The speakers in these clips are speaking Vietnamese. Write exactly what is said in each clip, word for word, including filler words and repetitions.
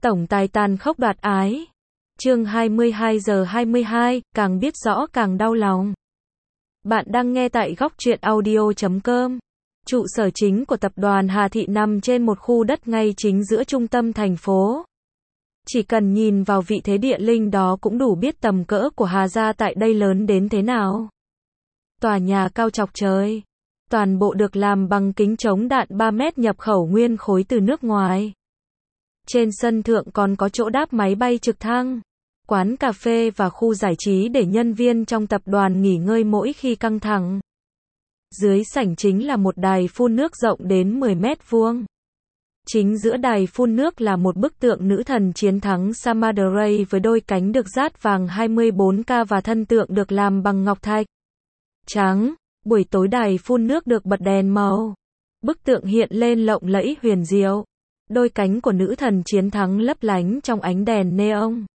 Tổng tài tàn khốc đoạt ái. Chương hai mươi hai giờ hai mươi hai, càng biết rõ càng đau lòng. Bạn đang nghe tại góc truyện audio chấm com. Trụ sở chính của tập đoàn Hà Thị nằm trên một khu đất ngay chính giữa trung tâm thành phố. Chỉ cần nhìn vào vị thế địa linh đó cũng đủ biết tầm cỡ của Hà gia tại đây lớn đến thế nào. Tòa nhà cao chọc trời. Toàn bộ được làm bằng kính chống đạn ba mét nhập khẩu nguyên khối từ nước ngoài. Trên sân thượng còn có chỗ đáp máy bay trực thăng, quán cà phê và khu giải trí để nhân viên trong tập đoàn nghỉ ngơi mỗi khi căng thẳng. Dưới sảnh chính là một đài phun nước rộng đến mười mét vuông. Chính giữa đài phun nước là một bức tượng nữ thần chiến thắng Samadray với đôi cánh được dát vàng hai mươi bốn ca và thân tượng được làm bằng ngọc thạch trắng. Buổi tối đài phun nước được bật đèn màu. Bức tượng hiện lên lộng lẫy huyền diệu. Đôi cánh của nữ thần chiến thắng lấp lánh trong ánh đèn neon.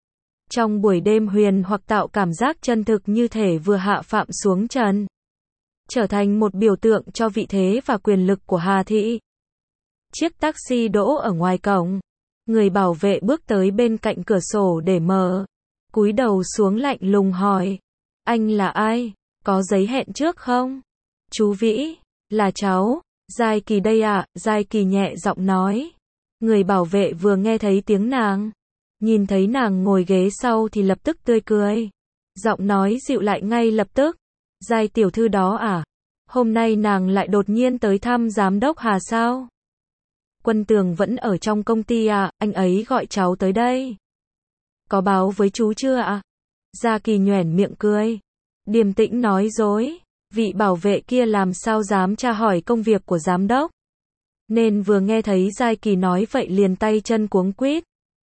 Trong buổi đêm huyền hoặc tạo cảm giác chân thực như thể vừa hạ phạm xuống trần. Trở thành một biểu tượng cho vị thế và quyền lực của Hà Thị. Chiếc taxi đỗ ở ngoài cổng. Người bảo vệ bước tới bên cạnh cửa sổ để mở. Cúi đầu xuống lạnh lùng hỏi. Anh là ai? Có giấy hẹn trước không? Chú Vĩ, là cháu. Giai Kỳ đây ạ, à, Giai Kỳ nhẹ giọng nói. Người bảo vệ vừa nghe thấy tiếng nàng. Nhìn thấy nàng ngồi ghế sau thì lập tức tươi cười. Giọng nói dịu lại ngay lập tức. Giai tiểu thư đó à? Hôm nay nàng lại đột nhiên tới thăm giám đốc Hà sao? Quân Tường vẫn ở trong công ty à, anh ấy gọi cháu tới đây. Có báo với chú chưa ạ? À? Gia Kỳ nhoẻn miệng cười. Điềm tĩnh nói dối. Vị bảo vệ kia làm sao dám tra hỏi công việc của giám đốc. Nên vừa nghe thấy Giai Kỳ nói vậy liền tay chân cuống quýt.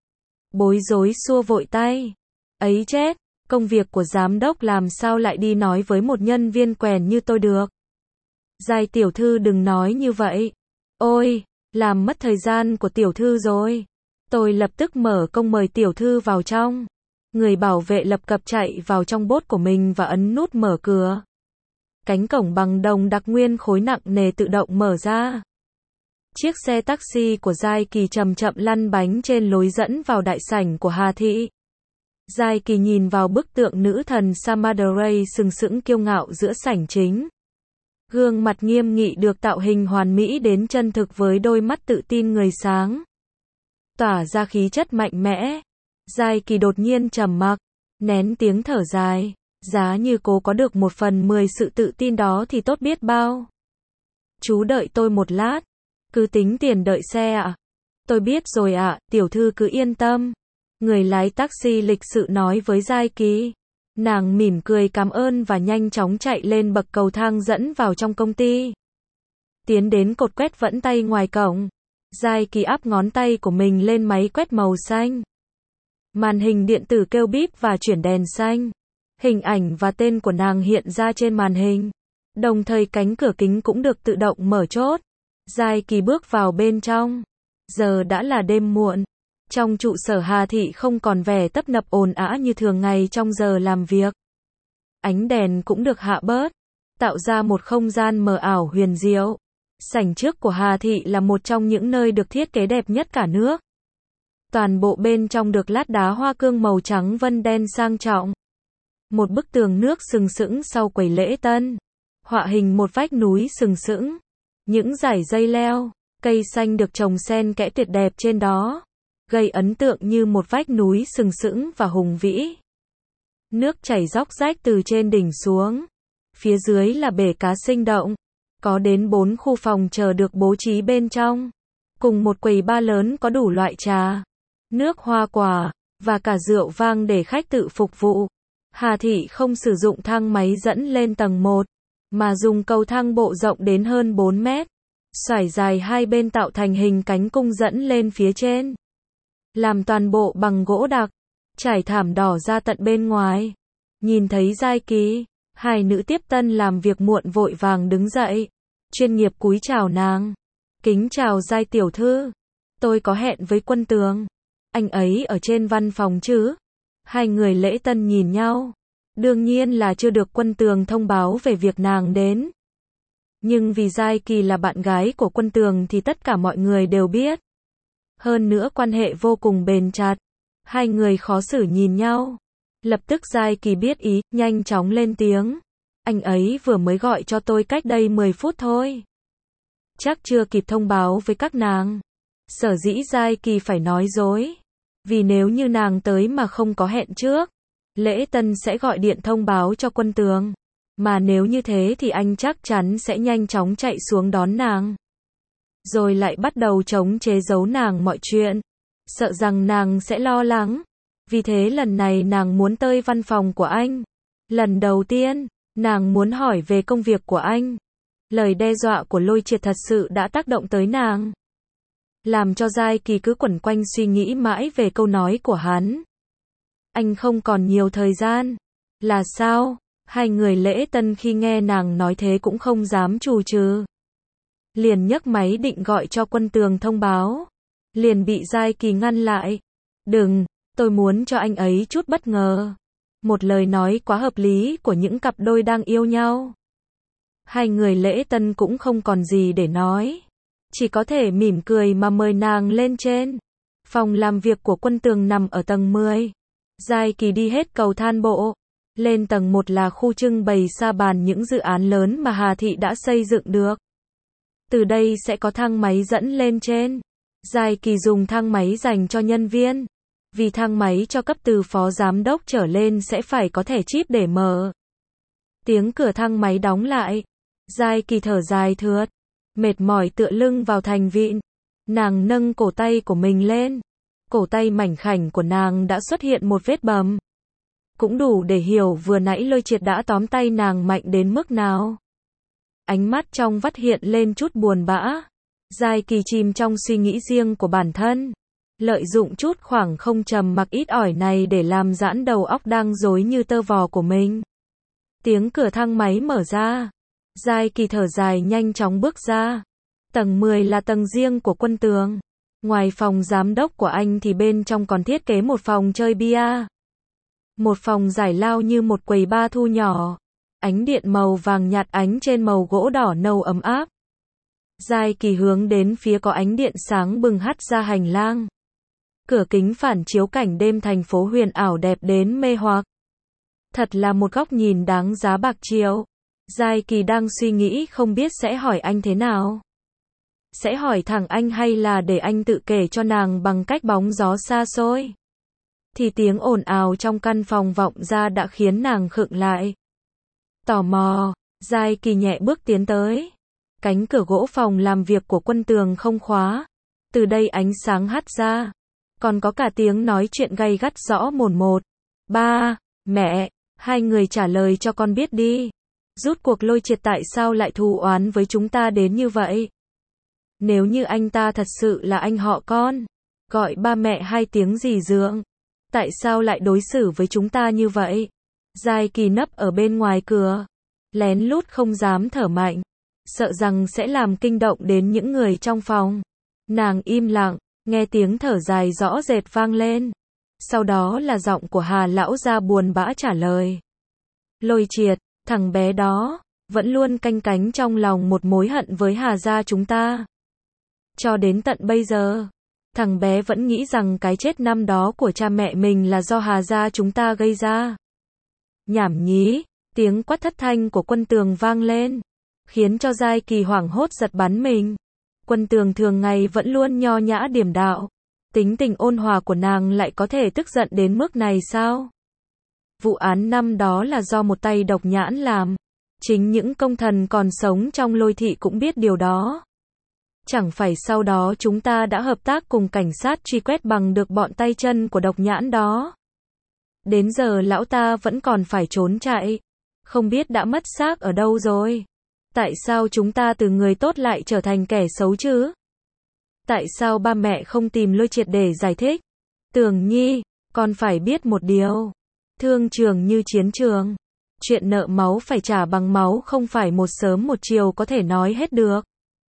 Bối rối xua vội tay. Ấy chết, công việc của giám đốc làm sao lại đi nói với một nhân viên quèn như tôi được. Giai tiểu thư đừng nói như vậy. Ôi, làm mất thời gian của tiểu thư rồi. Tôi lập tức mở công mời tiểu thư vào trong. Người bảo vệ lập cập chạy vào trong bốt của mình và ấn nút mở cửa. Cánh cổng bằng đồng đặc nguyên khối nặng nề tự động mở ra. Chiếc xe taxi của Giai Kỳ chậm chậm lăn bánh trên lối dẫn vào đại sảnh của Hà Thị. Giai Kỳ nhìn vào bức tượng nữ thần Samadray sừng sững kiêu ngạo giữa sảnh chính. Gương mặt nghiêm nghị được tạo hình hoàn mỹ đến chân thực với đôi mắt tự tin người sáng. Tỏa ra khí chất mạnh mẽ. Giai Kỳ đột nhiên trầm mặc, nén tiếng thở dài. Giá như cô có được một phần mười sự tự tin đó thì tốt biết bao. Chú đợi tôi một lát. Cứ tính tiền đợi xe ạ. À? Tôi biết rồi ạ, à, tiểu thư cứ yên tâm. Người lái taxi lịch sự nói với Giai Kỳ. Nàng mỉm cười cảm ơn và nhanh chóng chạy lên bậc cầu thang dẫn vào trong công ty. Tiến đến cột quét vẫn tay ngoài cổng. Giai Kỳ áp ngón tay của mình lên máy quét màu xanh. Màn hình điện tử kêu bíp và chuyển đèn xanh. Hình ảnh và tên của nàng hiện ra trên màn hình. Đồng thời cánh cửa kính cũng được tự động mở chốt. Giai Kỳ bước vào bên trong. Giờ đã là đêm muộn. Trong trụ sở Hà Thị không còn vẻ tấp nập ồn ào như thường ngày trong giờ làm việc. Ánh đèn cũng được hạ bớt, tạo ra một không gian mờ ảo huyền diệu. Sảnh trước của Hà Thị là một trong những nơi được thiết kế đẹp nhất cả nước. Toàn bộ bên trong được lát đá hoa cương màu trắng vân đen sang trọng. Một bức tường nước sừng sững sau quầy lễ tân. Họa hình một vách núi sừng sững. Những dải dây leo, cây xanh được trồng xen kẽ tuyệt đẹp trên đó. Gây ấn tượng như một vách núi sừng sững và hùng vĩ. Nước chảy róc rách từ trên đỉnh xuống. Phía dưới là bể cá sinh động. Có đến bốn khu phòng chờ được bố trí bên trong. Cùng một quầy bar lớn có đủ loại trà, nước hoa quả, và cả rượu vang để khách tự phục vụ. Hà Thị không sử dụng thang máy dẫn lên tầng một, mà dùng cầu thang bộ rộng đến hơn bốn mét. Xoải dài hai bên tạo thành hình cánh cung dẫn lên phía trên. Làm toàn bộ bằng gỗ đặc, trải thảm đỏ ra tận bên ngoài. Nhìn thấy Giai Kỳ, hai nữ tiếp tân làm việc muộn vội vàng đứng dậy. Chuyên nghiệp cúi chào nàng. Kính chào Giai tiểu thư. Tôi có hẹn với Quân Tường. Anh ấy ở trên văn phòng chứ? Hai người lễ tân nhìn nhau. Đương nhiên là chưa được Quân Tường thông báo về việc nàng đến. Nhưng vì Giai Kỳ là bạn gái của Quân Tường thì tất cả mọi người đều biết. Hơn nữa quan hệ vô cùng bền chặt. Hai người khó xử nhìn nhau. Lập tức Giai Kỳ biết ý, nhanh chóng lên tiếng. Anh ấy vừa mới gọi cho tôi cách đây mười phút thôi. Chắc chưa kịp thông báo với các nàng. Sở dĩ Giai Kỳ phải nói dối. Vì nếu như nàng tới mà không có hẹn trước, Lễ Tân sẽ gọi điện thông báo cho Quân Tường. Mà nếu như thế thì anh chắc chắn sẽ nhanh chóng chạy xuống đón nàng. Rồi lại bắt đầu chống chế giấu nàng mọi chuyện. Sợ rằng nàng sẽ lo lắng. Vì thế lần này nàng muốn tới văn phòng của anh. Lần đầu tiên, nàng muốn hỏi về công việc của anh. Lời đe dọa của Lôi Triệt thật sự đã tác động tới nàng. Làm cho Giai Kỳ cứ quẩn quanh suy nghĩ mãi về câu nói của hắn. Anh không còn nhiều thời gian. Là sao? Hai người Lễ Tân khi nghe nàng nói thế cũng không dám chù trừ. Liền nhấc máy định gọi cho Quân Tường thông báo. Liền bị Giai Kỳ ngăn lại. Đừng, tôi muốn cho anh ấy chút bất ngờ. Một lời nói quá hợp lý của những cặp đôi đang yêu nhau. Hai người Lễ Tân cũng không còn gì để nói. Chỉ có thể mỉm cười mà mời nàng lên trên. Phòng làm việc của Quân Tường nằm ở tầng mười. Giai Kỳ đi hết cầu thang bộ. Lên tầng một là khu trưng bày sa bàn những dự án lớn mà Hà Thị đã xây dựng được. Từ đây sẽ có thang máy dẫn lên trên. Giai Kỳ dùng thang máy dành cho nhân viên. Vì thang máy cho cấp từ phó giám đốc trở lên sẽ phải có thẻ chip để mở. Tiếng cửa thang máy đóng lại. Giai Kỳ thở dài thượt. Mệt mỏi tựa lưng vào thành vịn. Nàng nâng cổ tay của mình lên. Cổ tay mảnh khảnh của nàng đã xuất hiện một vết bầm. Cũng đủ để hiểu vừa nãy Lôi Triệt đã tóm tay nàng mạnh đến mức nào. Ánh mắt trong vắt hiện lên chút buồn bã. Giai Kỳ chìm trong suy nghĩ riêng của bản thân. Lợi dụng chút khoảng không trầm mặc ít ỏi này để làm giãn đầu óc đang rối như tơ vò của mình. Tiếng cửa thang máy mở ra. Giai Kỳ thở dài nhanh chóng bước ra. Tầng mười là tầng riêng của Quân Tường. Ngoài phòng giám đốc của anh thì bên trong còn thiết kế một phòng chơi bia. Một phòng giải lao như một quầy bar thu nhỏ. Ánh điện màu vàng nhạt ánh trên màu gỗ đỏ nâu ấm áp. Giai Kỳ hướng đến phía có ánh điện sáng bừng hắt ra hành lang. Cửa kính phản chiếu cảnh đêm thành phố huyền ảo đẹp đến mê hoặc. Thật là một góc nhìn đáng giá bạc triệu. Giai Kỳ đang suy nghĩ không biết sẽ hỏi anh thế nào. Sẽ hỏi thẳng anh hay là để anh tự kể cho nàng bằng cách bóng gió xa xôi. Thì tiếng ồn ào trong căn phòng vọng ra đã khiến nàng khựng lại. Tò mò, Giai Kỳ nhẹ bước tiến tới. Cánh cửa gỗ phòng làm việc của Quân Tường không khóa. Từ đây ánh sáng hắt ra. Còn có cả tiếng nói chuyện gay gắt rõ mồn một. Ba, mẹ, hai người trả lời cho con biết đi. Rút cuộc Lôi Triệt tại sao lại thù oán với chúng ta đến như vậy? Nếu như anh ta thật sự là anh họ con, gọi ba mẹ hai tiếng gì dượng, tại sao lại đối xử với chúng ta như vậy? Giai Kỳ nấp ở bên ngoài cửa, lén lút không dám thở mạnh, sợ rằng sẽ làm kinh động đến những người trong phòng. Nàng im lặng, nghe tiếng thở dài rõ rệt vang lên. Sau đó là giọng của Hà lão gia buồn bã trả lời. Lôi Triệt, thằng bé đó, vẫn luôn canh cánh trong lòng một mối hận với Hà gia chúng ta. Cho đến tận bây giờ, thằng bé vẫn nghĩ rằng cái chết năm đó của cha mẹ mình là do Hà gia chúng ta gây ra. Nhảm nhí, tiếng quát thất thanh của Quân Tường vang lên, khiến cho Giai Kỳ hoảng hốt giật bắn mình. Quân Tường thường ngày vẫn luôn nho nhã điềm đạm, tính tình ôn hòa của nàng lại có thể tức giận đến mức này sao? Vụ án năm đó là do một tay độc nhãn làm, chính những công thần còn sống trong Lôi thị cũng biết điều đó. Chẳng phải sau đó chúng ta đã hợp tác cùng cảnh sát truy quét bằng được bọn tay chân của độc nhãn đó. Đến giờ lão ta vẫn còn phải trốn chạy, không biết đã mất xác ở đâu rồi. Tại sao chúng ta từ người tốt lại trở thành kẻ xấu chứ? Tại sao ba mẹ không tìm Lôi Triệt để giải thích? Tường Nhi, con phải biết một điều. Thương trường như chiến trường. Chuyện nợ máu phải trả bằng máu không phải một sớm một chiều có thể nói hết được.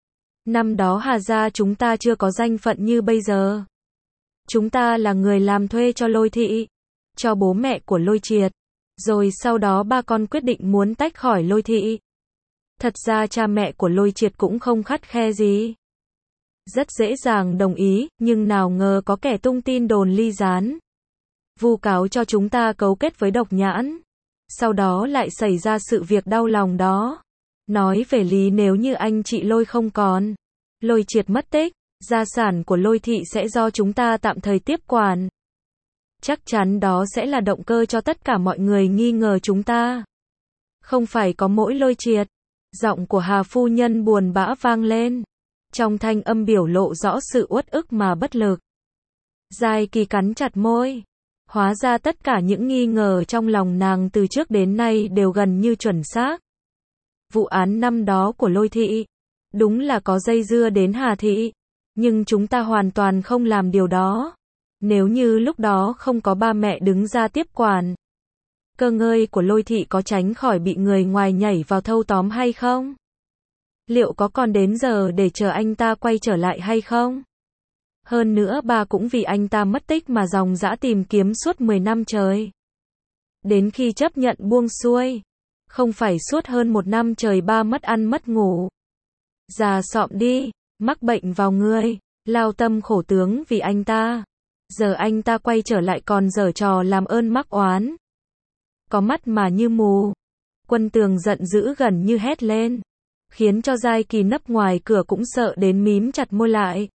Năm đó Hà gia chúng ta chưa có danh phận như bây giờ. Chúng ta là người làm thuê cho Lôi thị, cho bố mẹ của Lôi Triệt. Rồi sau đó ba con quyết định muốn tách khỏi Lôi thị. Thật ra cha mẹ của Lôi Triệt cũng không khắt khe gì. rất dễ dàng đồng ý, nhưng nào ngờ có kẻ tung tin đồn ly gián, vu cáo cho chúng ta cấu kết với Độc Nhãn. Sau đó lại xảy ra sự việc đau lòng đó. Nói về lý, nếu như anh chị Lôi không còn, Lôi Triệt mất tích, gia sản của Lôi thị sẽ do chúng ta tạm thời tiếp quản. Chắc chắn đó sẽ là động cơ cho tất cả mọi người nghi ngờ chúng ta. Không phải có mỗi Lôi Triệt. Giọng của Hà phu nhân buồn bã vang lên. Trong thanh âm biểu lộ rõ sự uất ức mà bất lực. Giai Kỳ cắn chặt môi. Hóa ra tất cả những nghi ngờ trong lòng nàng từ trước đến nay đều gần như chuẩn xác. Vụ án năm đó của Lôi thị, đúng là có dây dưa đến Hà thị, nhưng chúng ta hoàn toàn không làm điều đó. Nếu như lúc đó không có ba mẹ đứng ra tiếp quản, cơ ngơi của Lôi thị có tránh khỏi bị người ngoài nhảy vào thâu tóm hay không? Liệu có còn đến giờ để chờ anh ta quay trở lại hay không? Hơn nữa bà cũng vì anh ta mất tích mà dòng dã tìm kiếm suốt mười năm trời. Đến khi chấp nhận buông xuôi, không phải suốt hơn một năm trời ba mất ăn mất ngủ. Già sọm đi, mắc bệnh vào người, lao tâm khổ tướng vì anh ta. Giờ anh ta quay trở lại còn giở trò làm ơn mắc oán. Có mắt mà như mù. Quân Tường giận dữ gần như hét lên, khiến cho Giai Kỳ nấp ngoài cửa cũng sợ đến mím chặt môi lại.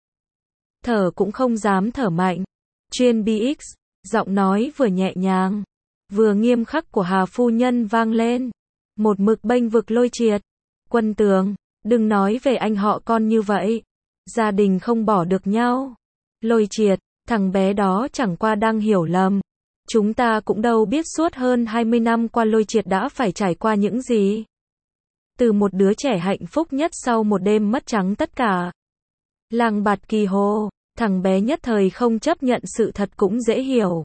Thở cũng không dám thở mạnh. Chuyên bê ích, giọng nói vừa nhẹ nhàng, vừa nghiêm khắc của Hà phu nhân vang lên. Một mực bênh vực Lôi Triệt. Quân Tường, đừng nói về anh họ con như vậy. Gia đình không bỏ được nhau. Lôi Triệt, thằng bé đó chẳng qua đang hiểu lầm. Chúng ta cũng đâu biết suốt hơn hai mươi năm qua Lôi Triệt đã phải trải qua những gì. Từ một đứa trẻ hạnh phúc nhất sau một đêm mất trắng tất cả. Lang bạt kỳ hồ, thằng bé nhất thời không chấp nhận sự thật cũng dễ hiểu.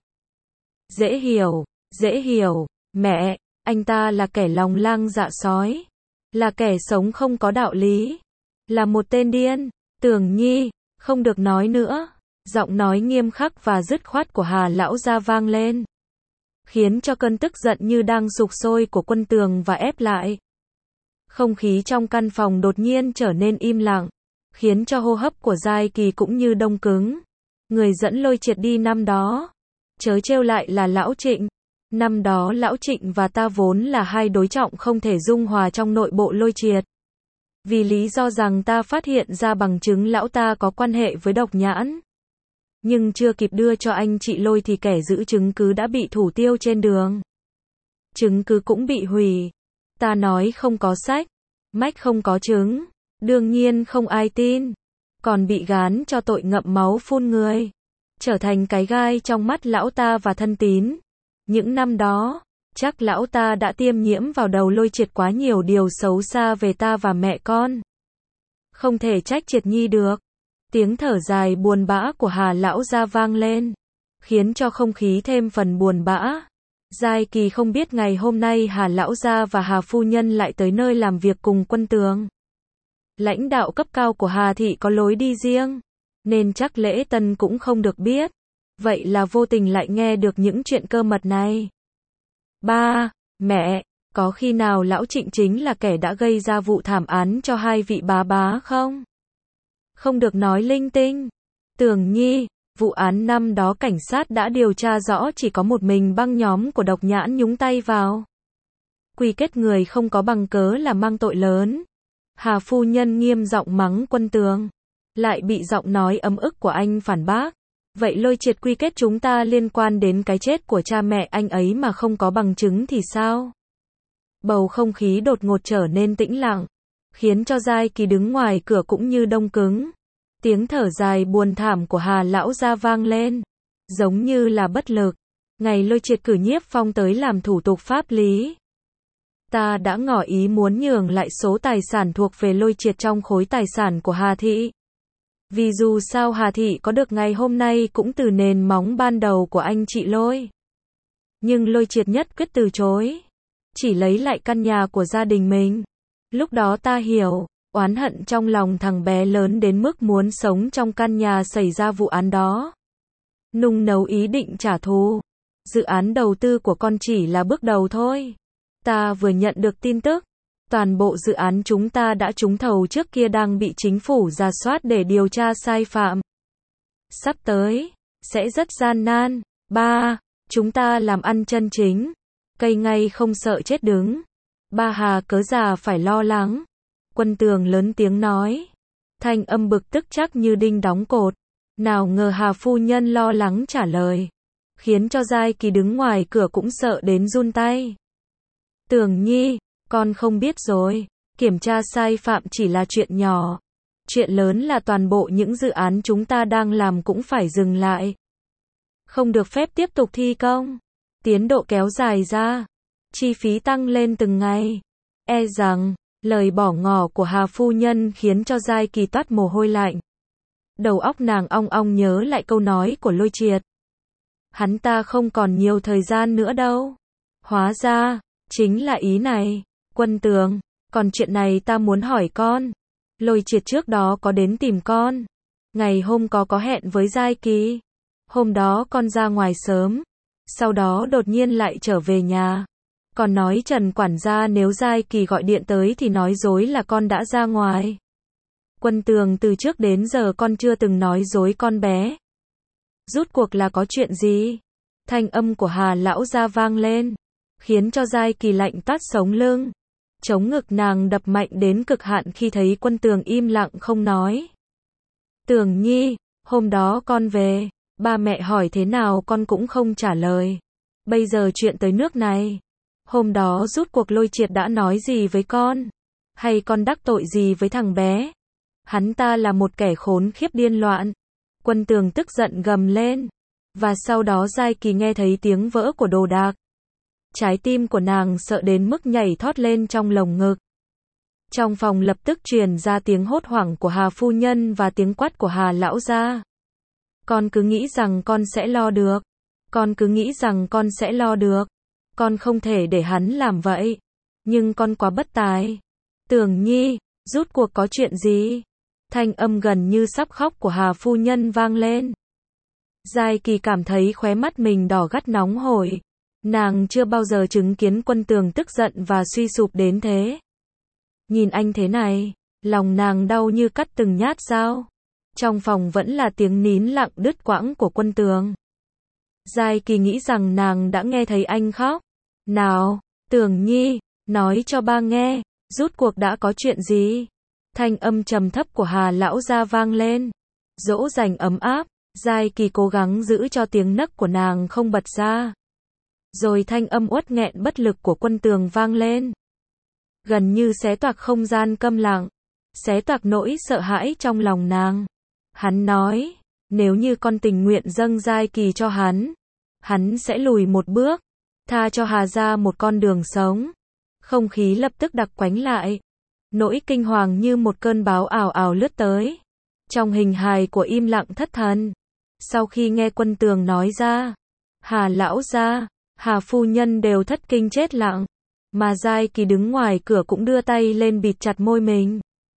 Dễ hiểu, dễ hiểu, mẹ, anh ta là kẻ lòng lang dạ sói. Là kẻ sống không có đạo lý. Là một tên điên. Tường Nhi, không được nói nữa. Giọng nói nghiêm khắc và dứt khoát của Hà lão gia vang lên, khiến cho cơn tức giận như đang sục sôi của Quân Tường và ép lại. Không khí trong căn phòng đột nhiên trở nên im lặng, khiến cho hô hấp của Giai Kỳ cũng như đông cứng. Người dẫn Lôi Triệt đi năm đó, chớ trêu lại là Lão Trịnh. Năm đó Lão Trịnh và ta vốn là hai đối trọng không thể dung hòa trong nội bộ Lôi Triệt. Vì lý do rằng ta phát hiện ra bằng chứng lão ta có quan hệ với Độc Nhãn. Nhưng chưa kịp đưa cho anh chị Lôi thì kẻ giữ chứng cứ đã bị thủ tiêu trên đường. Chứng cứ cũng bị hủy. Ta nói không có sách, mách không có chứng, đương nhiên không ai tin. Còn bị gán cho tội ngậm máu phun người, trở thành cái gai trong mắt lão ta và thân tín. Những năm đó, chắc lão ta đã tiêm nhiễm vào đầu Lôi Triệt quá nhiều điều xấu xa về ta và mẹ con. Không thể trách Triệt Nhi được. Tiếng thở dài buồn bã của Hà lão gia vang lên, khiến cho không khí thêm phần buồn bã. Giai Kỳ không biết ngày hôm nay Hà lão gia và Hà phu nhân lại tới nơi làm việc cùng Quân Tường. Lãnh đạo cấp cao của Hà thị có lối đi riêng, nên chắc lễ tân cũng không được biết. Vậy là vô tình lại nghe được những chuyện cơ mật này. Ba, mẹ, có khi nào Lão Trịnh chính là kẻ đã gây ra vụ thảm án cho hai vị bá bá không? Không được nói linh tinh. Tường Nhi, vụ án năm đó cảnh sát đã điều tra rõ chỉ có một mình băng nhóm của Độc Nhãn nhúng tay vào. Quy kết người không có bằng cớ là mang tội lớn. Hà phu nhân nghiêm giọng mắng Quân Tường, lại bị giọng nói ấm ức của anh phản bác. Vậy Lôi Triệt quy kết chúng ta liên quan đến cái chết của cha mẹ anh ấy mà không có bằng chứng thì sao? Bầu không khí đột ngột trở nên tĩnh lặng, khiến cho Giai Kỳ đứng ngoài cửa cũng như đông cứng. Tiếng thở dài buồn thảm của Hà lão gia vang lên, giống như là bất lực. Ngày Lôi Triệt cử Nhiếp Phong tới làm thủ tục pháp lý, ta đã ngỏ ý muốn nhường lại số tài sản thuộc về Lôi Triệt trong khối tài sản của Hà thị. Vì dù sao Hà thị có được ngày hôm nay cũng từ nền móng ban đầu của anh chị Lôi. Nhưng Lôi Triệt nhất quyết từ chối, chỉ lấy lại căn nhà của gia đình mình. Lúc đó ta hiểu, oán hận trong lòng thằng bé lớn đến mức muốn sống trong căn nhà xảy ra vụ án đó. Nung nấu ý định trả thù. Dự án đầu tư của con chỉ là bước đầu thôi. Ta vừa nhận được tin tức, Toàn bộ dự án chúng ta đã trúng thầu trước kia đang bị chính phủ rà soát để điều tra sai phạm. Sắp tới, sẽ rất gian nan. Ba, chúng ta làm ăn chân chính. Cây ngay không sợ chết đứng. Ba Hà cớ già phải lo lắng. Quân Tường lớn tiếng nói. Thanh âm bực tức chắc như đinh đóng cột. Nào ngờ Hà phu nhân lo lắng trả lời. Khiến cho Giai Kỳ đứng ngoài cửa cũng sợ đến run tay. Tường Nhi, con không biết rồi. Kiểm tra sai phạm chỉ là chuyện nhỏ. Chuyện lớn là toàn bộ những dự án chúng ta đang làm cũng phải dừng lại. Không được phép tiếp tục thi công. Tiến độ kéo dài ra. Chi phí tăng lên từng ngày. E rằng, lời bỏ ngỏ của Hà phu nhân khiến cho Giai Kỳ toát mồ hôi lạnh. Đầu óc nàng ong ong nhớ lại câu nói của Lôi Triệt. Hắn ta không còn nhiều thời gian nữa đâu. Hóa ra, chính là ý này. Quân Tường, còn chuyện này ta muốn hỏi con. Lôi Triệt trước đó có đến tìm con. Ngày hôm có có hẹn với Giai Kỳ. Hôm đó con ra ngoài sớm. Sau đó đột nhiên lại trở về nhà. Còn nói Trần quản gia nếu Giai Kỳ gọi điện tới thì nói dối là con đã ra ngoài. Quân Tường, từ trước đến giờ con chưa từng nói dối con bé. Rút cuộc là có chuyện gì? Thanh âm của Hà lão gia vang lên, khiến cho Giai Kỳ lạnh toát sống lưng. Chống ngực nàng đập mạnh đến cực hạn khi thấy Quân Tường im lặng không nói. Tường Nhi, hôm đó con về, ba mẹ hỏi thế nào con cũng không trả lời. Bây giờ chuyện tới nước này. Hôm đó rút cuộc Lôi Triệt đã nói gì với con? Hay con đắc tội gì với thằng bé? Hắn ta là một kẻ khốn khiếp điên loạn. Quân Tường tức giận gầm lên. Và sau đó Giai Kỳ nghe thấy tiếng vỡ của đồ đạc. Trái tim của nàng sợ đến mức nhảy thót lên trong lồng ngực. Trong phòng lập tức truyền ra tiếng hốt hoảng của Hà phu nhân và tiếng quát của Hà lão gia. Con cứ nghĩ rằng con sẽ lo được. Con cứ nghĩ rằng con sẽ lo được. Con không thể để hắn làm vậy. Nhưng con quá bất tài. Tường Nhi, rút cuộc có chuyện gì? Thanh âm gần như sắp khóc của Hà phu nhân vang lên. Giai Kỳ cảm thấy khóe mắt mình đỏ gắt nóng hổi. Nàng chưa bao giờ chứng kiến Quân Tường tức giận và suy sụp đến thế. Nhìn anh thế này, lòng nàng đau như cắt từng nhát dao. Trong phòng vẫn là tiếng nín lặng đứt quãng của Quân Tường. Giai Kỳ nghĩ rằng nàng đã nghe thấy anh khóc. Nào, Tường Nhi, nói cho ba nghe, rút cuộc đã có chuyện gì? Thanh âm trầm thấp của Hà lão gia vang lên. Dỗ dành ấm áp, Giai Kỳ cố gắng giữ cho tiếng nấc của nàng không bật ra. Rồi thanh âm uất nghẹn bất lực của Quân Tường vang lên. Gần như xé toạc không gian câm lặng, xé toạc nỗi sợ hãi trong lòng nàng. Hắn nói, nếu như con tình nguyện dâng Giai Kỳ cho hắn, hắn sẽ lùi một bước, tha cho Hà gia một con đường sống. Không khí lập tức đặc quánh lại. Nỗi kinh hoàng như một cơn bão ảo ảo lướt tới. Trong hình hài của im lặng thất thần. Sau khi nghe Quân Tường nói ra, Hà lão gia, Hà phu nhân đều thất kinh chết lặng. Mà Giai Kỳ đứng ngoài cửa cũng đưa tay lên bịt chặt môi mình,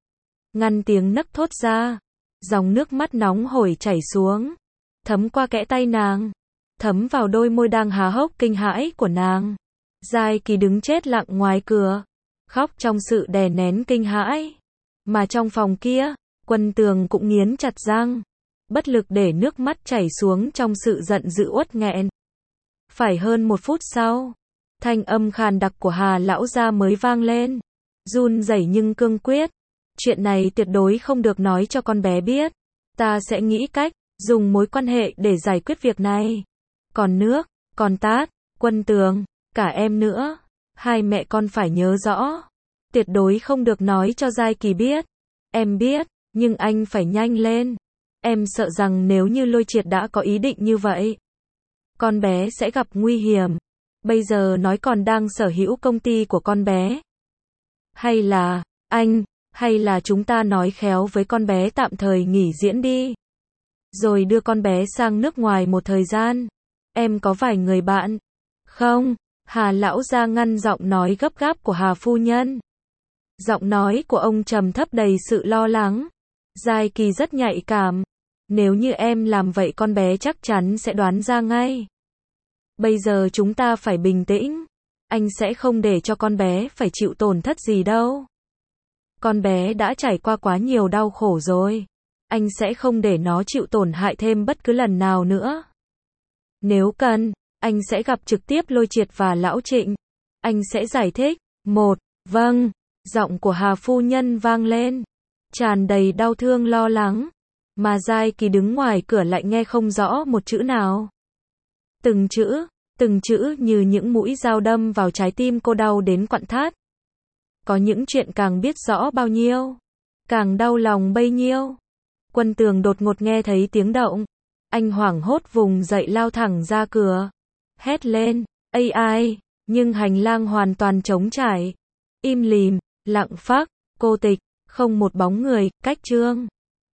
ngăn tiếng nấc thốt ra. Dòng nước mắt nóng hổi chảy xuống, thấm qua kẽ tay nàng, thấm vào đôi môi đang há hốc kinh hãi của nàng. Giai Kỳ đứng chết lặng ngoài cửa, khóc trong sự đè nén kinh hãi. Mà trong phòng kia, Quân Tường cũng nghiến chặt răng, bất lực để nước mắt chảy xuống trong sự giận dữ uất nghẹn. Phải hơn một phút sau, thanh âm khàn đặc của Hà lão gia mới vang lên, run rẩy nhưng cương quyết. Chuyện này tuyệt đối không được nói cho con bé biết. Ta sẽ nghĩ cách, dùng mối quan hệ để giải quyết việc này. Còn nước, còn tát, Quân Tường, cả em nữa. Hai mẹ con phải nhớ rõ. Tuyệt đối không được nói cho Giai Kỳ biết. Em biết, nhưng anh phải nhanh lên. Em sợ rằng nếu như Lôi Triệt đã có ý định như vậy, con bé sẽ gặp nguy hiểm. Bây giờ nói còn đang sở hữu công ty của con bé. Hay là, anh, hay là chúng ta nói khéo với con bé tạm thời nghỉ diễn đi. Rồi đưa con bé sang nước ngoài một thời gian. Em có vài người bạn. Không, Hà lão gia ngăn giọng nói gấp gáp của Hà phu nhân. Giọng nói của ông trầm thấp đầy sự lo lắng. Giai Kỳ rất nhạy cảm. Nếu như em làm vậy con bé chắc chắn sẽ đoán ra ngay. Bây giờ chúng ta phải bình tĩnh. Anh sẽ không để cho con bé phải chịu tổn thất gì đâu. Con bé đã trải qua quá nhiều đau khổ rồi. Anh sẽ không để nó chịu tổn hại thêm bất cứ lần nào nữa. Nếu cần, anh sẽ gặp trực tiếp Lôi Triệt và Lão Trịnh. Anh sẽ giải thích. Một, vâng, giọng của Hà phu nhân vang lên, tràn đầy đau thương lo lắng. Mà Giai Kỳ đứng ngoài cửa lại nghe không rõ một chữ nào. Từng chữ, từng chữ như những mũi dao đâm vào trái tim cô đau đến quặn thắt. Có những chuyện càng biết rõ bao nhiêu, càng đau lòng bấy nhiêu. Quân Tường đột ngột nghe thấy tiếng động. Anh hoảng hốt vùng dậy lao thẳng ra cửa. Hét lên, ây ai, nhưng hành lang hoàn toàn trống trải. Im lìm, lặng phắc, cô tịch, không một bóng người, cách Trương